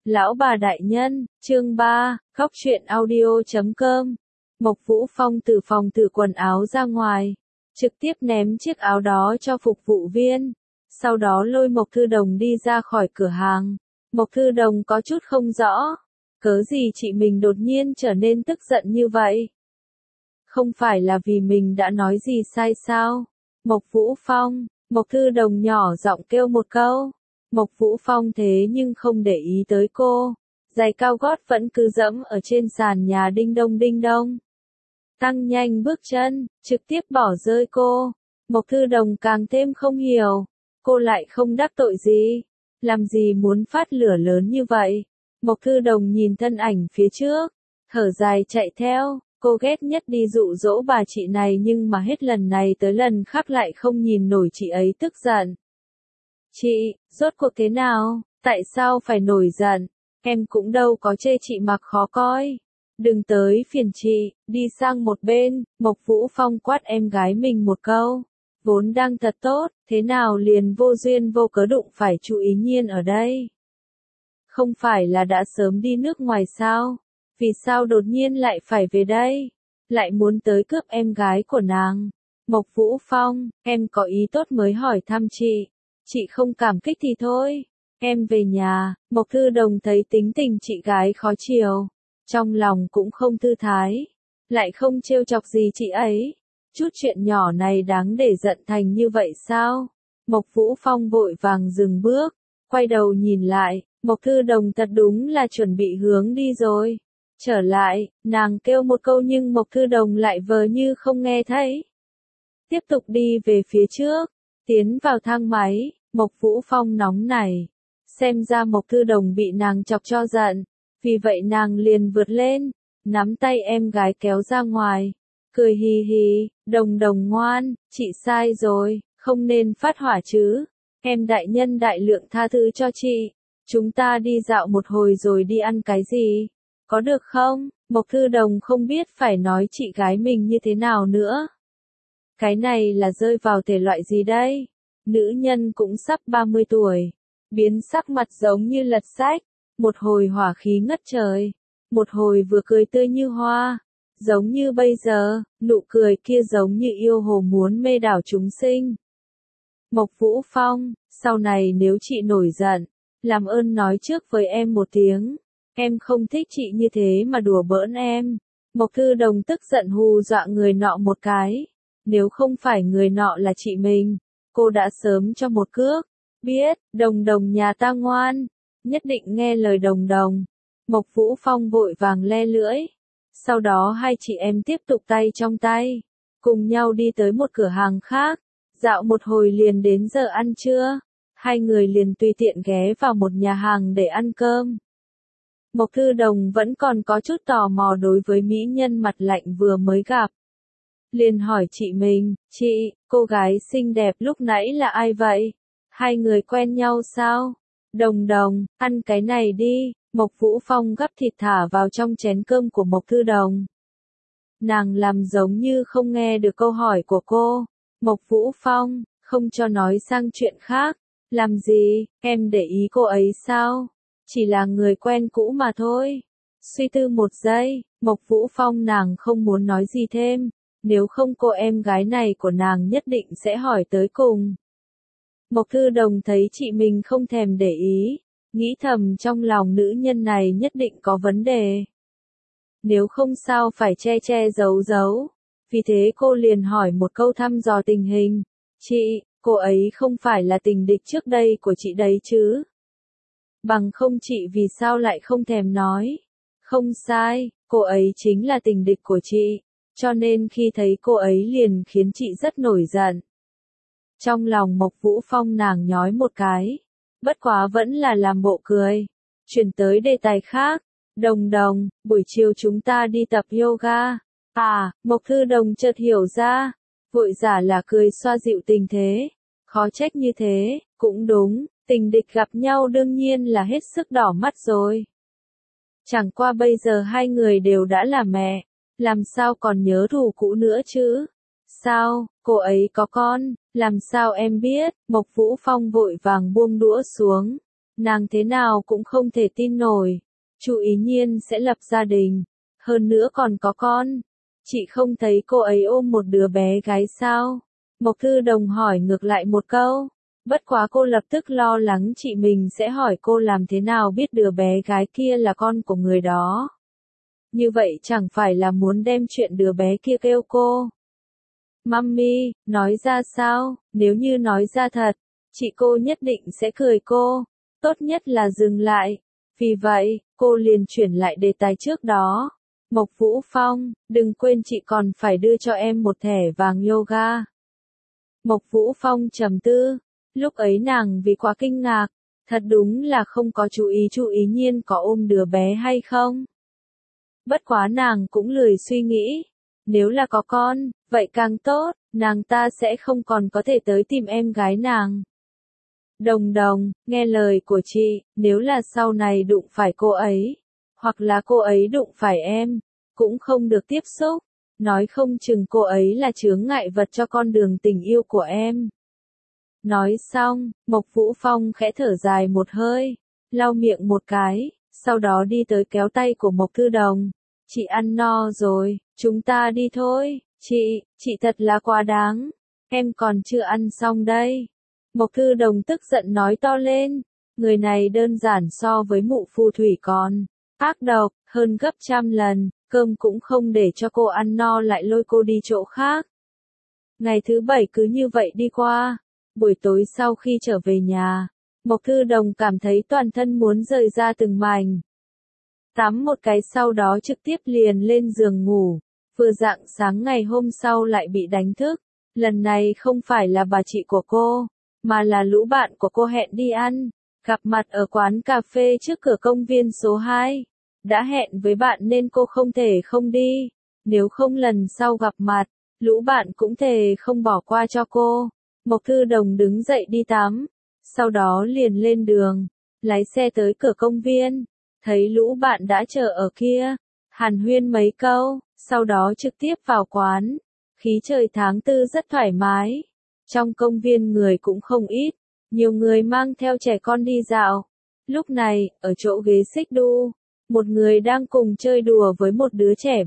Lão bà đại nhân, chương 3, khóc chuyện audio.com. Mộc Vũ Phong từ phòng tự quần áo ra ngoài, trực tiếp ném chiếc áo đó cho phục vụ viên, sau đó lôi Mộc Thư Đồng đi ra khỏi cửa hàng. Mộc Thư Đồng có chút không rõ, cớ gì chị mình đột nhiên trở nên tức giận như vậy? Không phải là vì mình đã nói gì sai sao? Mộc Vũ Phong, Mộc Thư Đồng nhỏ giọng kêu một câu. Mộc Vũ Phong thế nhưng không để ý tới cô, giày cao gót vẫn cứ dẫm ở trên sàn nhà đinh đông, tăng nhanh bước chân, trực tiếp bỏ rơi cô. Mộc Thư Đồng càng thêm không hiểu, cô lại không đắc tội gì, làm gì muốn phát lửa lớn như vậy. Mộc Thư Đồng nhìn thân ảnh phía trước, thở dài chạy theo. Cô ghét nhất đi dụ dỗ bà chị này nhưng mà hết lần này tới lần khác lại không nhìn nổi chị ấy tức giận. Chị, rốt cuộc thế nào, tại sao phải nổi giận? Em cũng đâu có chê chị mặc khó coi. Đừng tới phiền chị, đi sang một bên. Mộc Vũ Phong quát em gái mình một câu. Vốn đang thật tốt, thế nào liền vô duyên vô cớ đụng phải chú Ý Nhiên ở đây? Không phải là đã sớm đi nước ngoài sao? Vì sao đột nhiên lại phải về đây? Lại muốn tới cướp em gái của nàng? Mộc Vũ Phong, em có ý tốt mới hỏi thăm chị. Chị không cảm kích thì thôi. Em về nhà. Mộc Thư Đồng thấy tính tình chị gái khó chiều, trong lòng cũng không thư thái, lại không trêu chọc gì chị ấy. Chút chuyện nhỏ này đáng để giận thành như vậy sao? Mộc Vũ Phong vội vàng dừng bước, quay đầu nhìn lại. Mộc Thư Đồng thật đúng là chuẩn bị hướng đi rồi. Trở lại, nàng kêu một câu nhưng Mộc Thư Đồng lại vờ như không nghe thấy. Tiếp tục đi về phía trước, tiến vào thang máy. Mộc Vũ Phong nóng nảy, xem ra Mộc Thư Đồng bị nàng chọc cho giận, vì vậy nàng liền vượt lên, nắm tay em gái kéo ra ngoài, cười hì hì, Đồng Đồng ngoan, chị sai rồi, không nên phát hỏa chứ, em đại nhân đại lượng tha thứ cho chị, chúng ta đi dạo một hồi rồi đi ăn cái gì, có được không? Mộc Thư Đồng không biết phải nói chị gái mình như thế nào nữa. Cái này là rơi vào thể loại gì đây? Nữ nhân cũng sắp 30 tuổi, biến sắc mặt giống như lật sách, một hồi hỏa khí ngất trời, một hồi vừa cười tươi như hoa, giống như bây giờ, nụ cười kia giống như yêu hồ muốn mê đảo chúng sinh. Mộc Vũ Phong, sau này nếu chị nổi giận, làm ơn nói trước với em một tiếng, em không thích chị như thế mà đùa bỡn em. Mộc Thư Đồng tức giận hù dọa người nọ một cái, nếu không phải người nọ là chị mình, cô đã sớm cho một cước. Biết, Đồng Đồng nhà ta ngoan, nhất định nghe lời Đồng Đồng. Mộc Vũ Phong vội vàng le lưỡi. Sau đó hai chị em tiếp tục tay trong tay, cùng nhau đi tới một cửa hàng khác, dạo một hồi liền đến giờ ăn trưa. Hai người liền tùy tiện ghé vào một nhà hàng để ăn cơm. Mộc Thư Đồng vẫn còn có chút tò mò đối với mỹ nhân mặt lạnh vừa mới gặp. Liền hỏi chị mình, chị, cô gái xinh đẹp lúc nãy là ai vậy? Hai người quen nhau sao? Đồng Đồng, ăn cái này đi. Mộc Vũ Phong gắp thịt thả vào trong chén cơm của Mộc Thư Đồng. Nàng làm giống như không nghe được câu hỏi của cô. Mộc Vũ Phong, không cho nói sang chuyện khác. Làm gì, em để ý cô ấy sao? Chỉ là người quen cũ mà thôi. Suy tư một giây, Mộc Vũ Phong nàng không muốn nói gì thêm. Nếu không cô em gái này của nàng nhất định sẽ hỏi tới cùng. Mộc Thư Đồng thấy chị mình không thèm để ý, nghĩ thầm trong lòng nữ nhân này nhất định có vấn đề. Nếu không sao phải che che giấu giấu. Vì thế cô liền hỏi một câu thăm dò tình hình. Chị, cô ấy không phải là tình địch trước đây của chị đấy chứ? Bằng không chị vì sao lại không thèm nói? Không sai, cô ấy chính là tình địch của chị. Cho nên khi thấy cô ấy liền khiến chị rất nổi giận. Trong lòng Mộc Vũ Phong nàng nhói một cái. Bất quá vẫn là làm bộ cười. Chuyển tới đề tài khác. Đồng Đồng, buổi chiều chúng ta đi tập yoga. À, Mộc Thư Đồng chợt hiểu ra. Vội giả là cười xoa dịu tình thế. Khó trách như thế, cũng đúng, tình địch gặp nhau đương nhiên là hết sức đỏ mắt rồi. Chẳng qua bây giờ hai người đều đã là mẹ. Làm sao còn nhớ thù cũ nữa chứ? Sao, cô ấy có con, làm sao em biết? Mộc Vũ Phong vội vàng buông đũa xuống, Nàng thế nào cũng không thể tin nổi. Chu Ý Nhiên sẽ lập gia đình, hơn nữa còn có con. Chị không thấy cô ấy ôm một đứa bé gái sao? Mộc Thư Đồng hỏi ngược lại một câu. Bất quá cô lập tức lo lắng chị mình sẽ hỏi cô làm thế nào biết đứa bé gái kia là con của người đó. Như vậy chẳng phải là muốn đem chuyện đứa bé kia kêu cô. Mummy, nói ra sao, nếu như nói ra thật, chị cô nhất định sẽ cười cô. Tốt nhất là dừng lại. Vì vậy, cô liền chuyển lại đề tài trước đó. Mộc Vũ Phong, đừng quên chị còn phải đưa cho em một thẻ vàng yoga. Mộc Vũ Phong trầm tư. Lúc ấy nàng vì quá kinh ngạc, thật đúng là không có chú ý Chu Ý Nhiên có ôm đứa bé hay không. Bất quá nàng cũng lười suy nghĩ. Nếu là có con, vậy càng tốt, nàng ta sẽ không còn có thể tới tìm em gái nàng. Đồng Đồng, nghe lời của chị, nếu là sau này đụng phải cô ấy, hoặc là cô ấy đụng phải em, cũng không được tiếp xúc, nói không chừng cô ấy là chướng ngại vật cho con đường tình yêu của em. Nói xong, Mộc Vũ Phong khẽ thở dài một hơi, lau miệng một cái, sau đó đi tới kéo tay của Mộc Thư Đồng. Chị ăn no rồi, chúng ta đi thôi. Chị thật là quá đáng. Em còn chưa ăn xong đây. Mộc Thư Đồng tức giận nói to lên. Người này đơn giản so với mụ phù thủy còn ác độc, hơn gấp trăm lần, cơm cũng không để cho cô ăn no lại lôi cô đi chỗ khác. Ngày thứ 7 cứ như vậy đi qua. Buổi tối sau khi trở về nhà, Mộc Thư Đồng cảm thấy toàn thân muốn rời ra từng mảnh. Tắm một cái sau đó trực tiếp liền lên giường ngủ. Vừa rạng sáng ngày hôm sau lại bị đánh thức. Lần này không phải là bà chị của cô, mà là lũ bạn của cô hẹn đi ăn. Gặp mặt ở quán cà phê trước cửa công viên số 2. Đã hẹn với bạn nên cô không thể không đi. Nếu không lần sau gặp mặt, lũ bạn cũng thề không bỏ qua cho cô. Mộc Thư Đồng đứng dậy đi tắm. Sau đó liền lên đường. Lái xe tới cửa công viên. Thấy lũ bạn đã chờ ở kia. Hàn huyên mấy câu. Sau đó trực tiếp vào quán. Khí trời tháng 4 rất thoải mái. Trong công viên người cũng không ít. Nhiều người mang theo trẻ con đi dạo. Lúc này, ở chỗ ghế xích đu, một người đang cùng chơi đùa với một đứa trẻ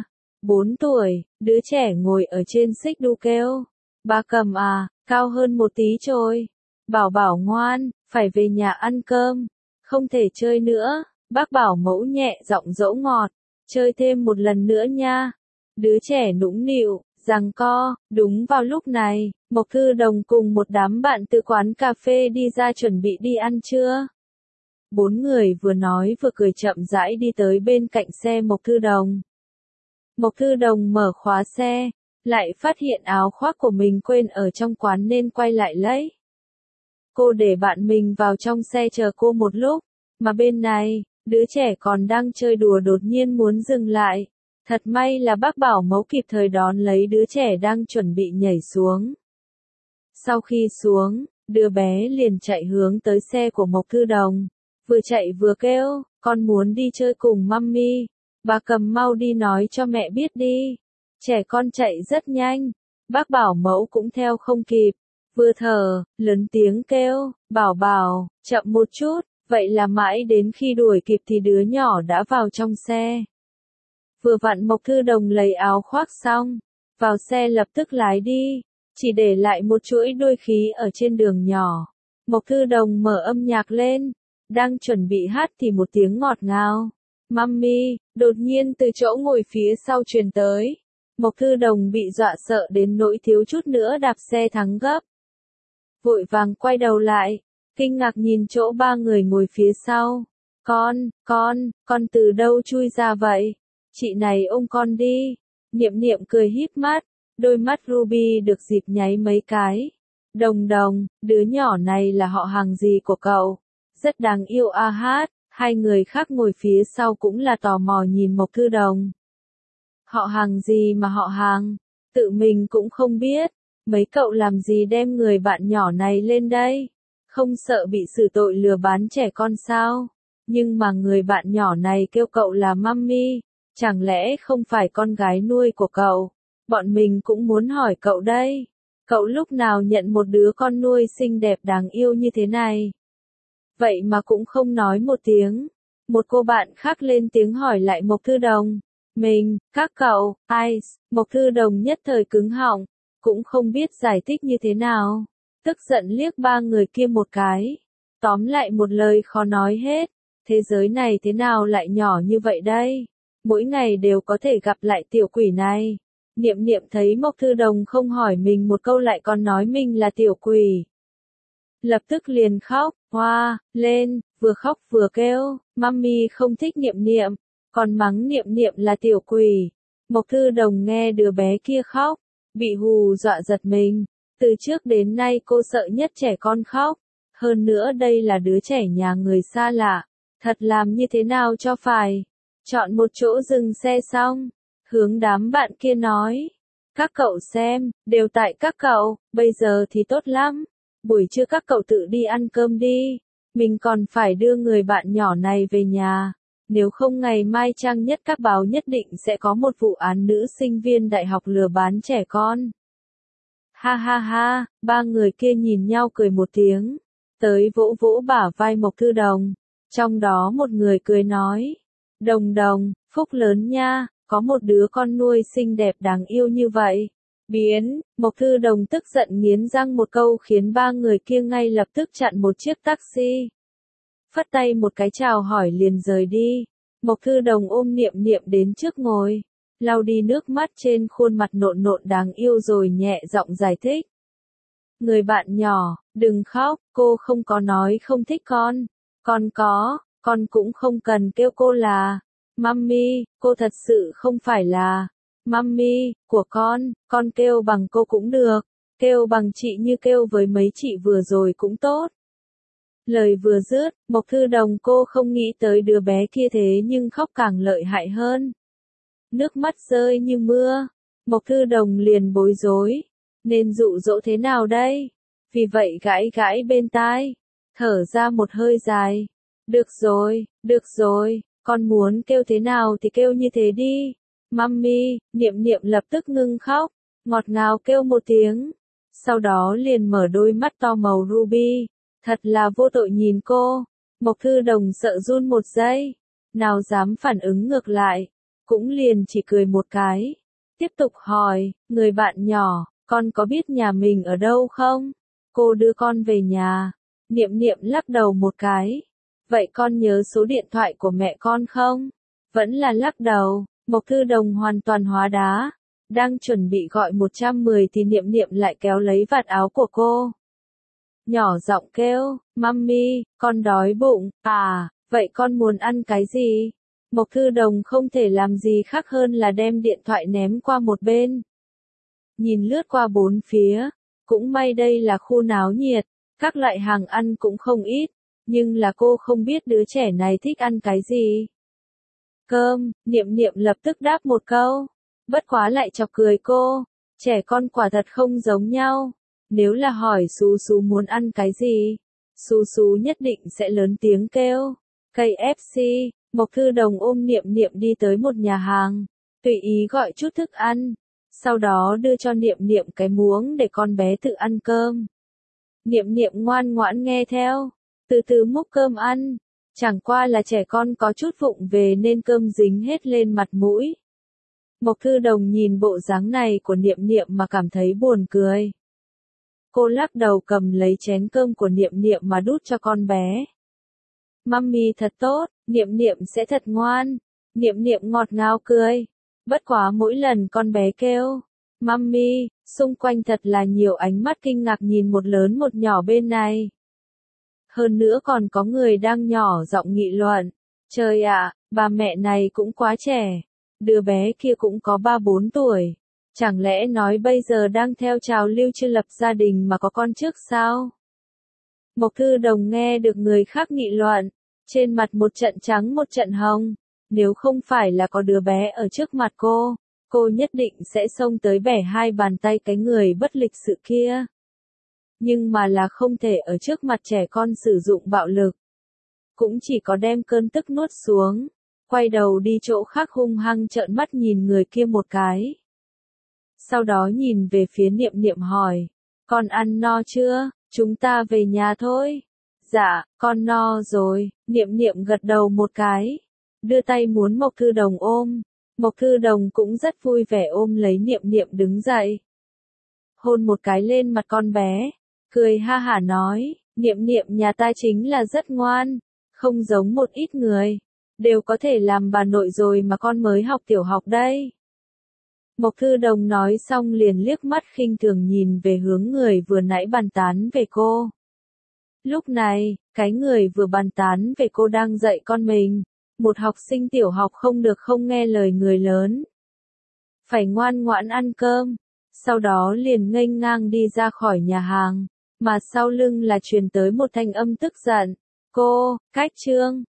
3-4 tuổi. Đứa trẻ ngồi ở trên xích đu kêu. Ba Cầm à, cao hơn một tí rồi. Bảo Bảo ngoan, phải về nhà ăn cơm. Không thể chơi nữa. Bác Bảo Mẫu nhẹ giọng dỗ ngọt. Chơi thêm một lần nữa nha. Đứa trẻ nũng nịu, giằng co. Đúng vào lúc này, Mộc Thư Đồng cùng một đám bạn từ quán cà phê đi ra chuẩn bị đi ăn trưa. 4 người vừa nói vừa cười chậm rãi đi tới bên cạnh xe Mộc Thư Đồng. Mộc Thư Đồng mở khóa xe, lại phát hiện áo khoác của mình quên ở trong quán nên quay lại lấy. Cô để bạn mình vào trong xe chờ cô một lúc, mà bên này, đứa trẻ còn đang chơi đùa đột nhiên muốn dừng lại. Thật may là bác Bảo Mẫu kịp thời đón lấy đứa trẻ đang chuẩn bị nhảy xuống. Sau khi xuống, đứa bé liền chạy hướng tới xe của Mộc Thư Đồng. Vừa chạy vừa kêu, con muốn đi chơi cùng mummy. Bà Cầm mau đi nói cho mẹ biết đi. Trẻ con chạy rất nhanh. Bác Bảo Mẫu cũng theo không kịp. Vừa thở, lớn tiếng kêu, Bảo Bảo, chậm một chút. Vậy là mãi đến khi đuổi kịp thì đứa nhỏ đã vào trong xe. Vừa vặn Mộc Thư Đồng lấy áo khoác xong, vào xe lập tức lái đi, chỉ để lại một chuỗi đôi khí ở trên đường nhỏ. Mộc Thư Đồng mở âm nhạc lên, đang chuẩn bị hát thì một tiếng ngọt ngào. Mummy, đột nhiên từ chỗ ngồi phía sau truyền tới. Mộc Thư Đồng bị dọa sợ đến nỗi thiếu chút nữa đạp xe thắng gấp. Vội vàng quay đầu lại, kinh ngạc nhìn chỗ 3 người ngồi phía sau. Con từ đâu chui ra vậy? Chị này ôm con đi. Niệm Niệm cười híp mắt, đôi mắt Ruby được dịp nháy mấy cái. Đồng Đồng, đứa nhỏ này là họ hàng gì của cậu? Rất đáng yêu a hát. Hai người khác ngồi phía sau cũng là tò mò nhìn Mộc Thư Đồng. Họ hàng gì mà họ hàng? Tự mình cũng không biết. Mấy cậu làm gì đem người bạn nhỏ này lên đây? Không sợ bị xử tội lừa bán trẻ con sao? Nhưng mà người bạn nhỏ này kêu cậu là mummy. Chẳng lẽ không phải con gái nuôi của cậu? Bọn mình cũng muốn hỏi cậu đây. Cậu lúc nào nhận một đứa con nuôi xinh đẹp đáng yêu như thế này? vậy mà cũng không nói một tiếng. Một cô bạn khác lên tiếng hỏi lại Mộc Thư Đồng. Mình, các cậu, ai? Mộc Thư Đồng nhất thời cứng họng, cũng không biết giải thích như thế nào. Tức giận liếc ba người kia một cái. Tóm lại một lời khó nói hết. Thế giới này thế nào lại nhỏ như vậy đây? Mỗi ngày đều có thể gặp lại tiểu quỷ này. Niệm Niệm thấy Mộc Thư Đồng không hỏi mình một câu lại còn nói mình là tiểu quỷ. Lập tức liền khóc, hoa, lên, vừa khóc vừa kêu, mami không thích Niệm Niệm, còn mắng Niệm Niệm là tiểu quỷ. Mộc Thư Đồng nghe đứa bé kia khóc, bị hù dọa giật mình. Từ trước đến nay cô sợ nhất trẻ con khóc. Hơn nữa đây là đứa trẻ nhà người xa lạ. Thật làm như thế nào cho phải. Chọn một chỗ dừng xe xong. Hướng đám bạn kia nói. Các cậu xem, đều tại các cậu, bây giờ thì tốt lắm. Buổi trưa các cậu tự đi ăn cơm đi. Mình còn phải đưa người bạn nhỏ này về nhà. Nếu không ngày mai trang nhất các báo nhất định sẽ có một vụ án nữ sinh viên đại học lừa bán trẻ con. Ha ha ha, ba người kia nhìn nhau cười một tiếng. Tới vỗ vỗ bả vai Mộc Thư Đồng. Trong đó một người cười nói. Đồng Đồng, phúc lớn nha, có một đứa con nuôi xinh đẹp đáng yêu như vậy. Biến, Mộc Thư Đồng tức giận nghiến răng một câu khiến ba người kia ngay lập tức chặn một chiếc taxi. Phất tay một cái chào hỏi liền rời đi. Mộc Thư Đồng ôm Niệm Niệm đến trước ngồi. Lau đi nước mắt trên khuôn mặt nộn nộn đáng yêu rồi nhẹ giọng giải thích. Người bạn nhỏ, đừng khóc, cô không có nói không thích con. Con có, con cũng không cần kêu cô là Mummy, cô thật sự không phải là Mummy của con kêu bằng cô cũng được, kêu bằng chị như kêu với mấy chị vừa rồi cũng tốt. Lời vừa dứt, Mộc Thư Đồng cô không nghĩ tới đứa bé kia thế nhưng khóc càng lợi hại hơn. Nước mắt rơi như mưa, Mộc Thư Đồng liền bối rối, nên dụ dỗ thế nào đây? Vì vậy gãi gãi bên tai, thở ra một hơi dài. Được rồi, con muốn kêu thế nào thì kêu như thế đi. Mummy, Niệm Niệm lập tức ngưng khóc, ngọt ngào kêu một tiếng. Sau đó liền mở đôi mắt to màu ruby, thật là vô tội nhìn cô. Mộc Thư Đồng sợ run một giây, nào dám phản ứng ngược lại, cũng liền chỉ cười một cái. Tiếp tục hỏi, người bạn nhỏ, con có biết nhà mình ở đâu không? Cô đưa con về nhà. Niệm Niệm lắc đầu một cái. Vậy con nhớ số điện thoại của mẹ con không? Vẫn là lắc đầu. Mộc Thư Đồng hoàn toàn hóa đá. Đang chuẩn bị gọi 110 thì Niệm Niệm lại kéo lấy vạt áo của cô. Nhỏ giọng kêu, Mummy, con đói bụng. À, vậy con muốn ăn cái gì? Mộc Thư Đồng không thể làm gì khác hơn là đem điện thoại ném qua một bên. Nhìn lướt qua bốn phía, cũng may đây là khu náo nhiệt, các loại hàng ăn cũng không ít, nhưng là cô không biết đứa trẻ này thích ăn cái gì. Cơm, Niệm Niệm lập tức đáp một câu, bất quá lại chọc cười cô, trẻ con quả thật không giống nhau, nếu là hỏi Sú Sú muốn ăn cái gì, Sú Sú nhất định sẽ lớn tiếng kêu, KFC. Mộc Thư Đồng ôm Niệm Niệm đi tới một nhà hàng, tùy ý gọi chút thức ăn, sau đó đưa cho Niệm Niệm cái muỗng để con bé tự ăn cơm. Niệm Niệm ngoan ngoãn nghe theo, từ từ múc cơm ăn, chẳng qua là trẻ con có chút vụng về nên cơm dính hết lên mặt mũi. Mộc Thư Đồng nhìn bộ dáng này của Niệm Niệm mà cảm thấy buồn cười. Cô lắc đầu cầm lấy chén cơm của Niệm Niệm mà đút cho con bé. Mummy thật tốt, Niệm Niệm sẽ thật ngoan. Niệm Niệm ngọt ngào cười. Bất quá mỗi lần con bé kêu, Mummy, xung quanh thật là nhiều ánh mắt kinh ngạc nhìn một lớn một nhỏ bên này. Hơn nữa còn có người đang nhỏ giọng nghị luận. Trời ạ, bà mẹ này cũng quá trẻ. Đứa bé kia cũng có 3-4 tuổi. Chẳng lẽ nói bây giờ đang theo trào lưu chưa lập gia đình mà có con trước sao? Mộc Thư Đồng nghe được người khác nghị luận, trên mặt một trận trắng một trận hồng, nếu không phải là có đứa bé ở trước mặt cô nhất định sẽ xông tới bẻ hai bàn tay cái người bất lịch sự kia. Nhưng mà là không thể ở trước mặt trẻ con sử dụng bạo lực. Cũng chỉ có đem cơn tức nuốt xuống, quay đầu đi chỗ khác hung hăng trợn mắt nhìn người kia một cái. Sau đó nhìn về phía Niệm Niệm hỏi, con ăn no chưa? Chúng ta về nhà thôi. Dạ, con no rồi, Niệm Niệm gật đầu một cái, đưa tay muốn Mộc Thư Đồng ôm. Mộc Thư Đồng cũng rất vui vẻ ôm lấy Niệm Niệm đứng dậy. Hôn một cái lên mặt con bé, cười ha hả nói, Niệm Niệm nhà ta chính là rất ngoan, không giống một ít người, đều có thể làm bà nội rồi mà con mới học tiểu học đây. Mộc Thư Đồng nói xong liền liếc mắt khinh thường nhìn về hướng người vừa nãy bàn tán về cô. Lúc này, cái người vừa bàn tán về cô đang dạy con mình, một học sinh tiểu học không được không nghe lời người lớn. Phải ngoan ngoãn ăn cơm, sau đó liền nghênh ngang đi ra khỏi nhà hàng, mà sau lưng là truyền tới một thanh âm tức giận. Cô, Cách Trương,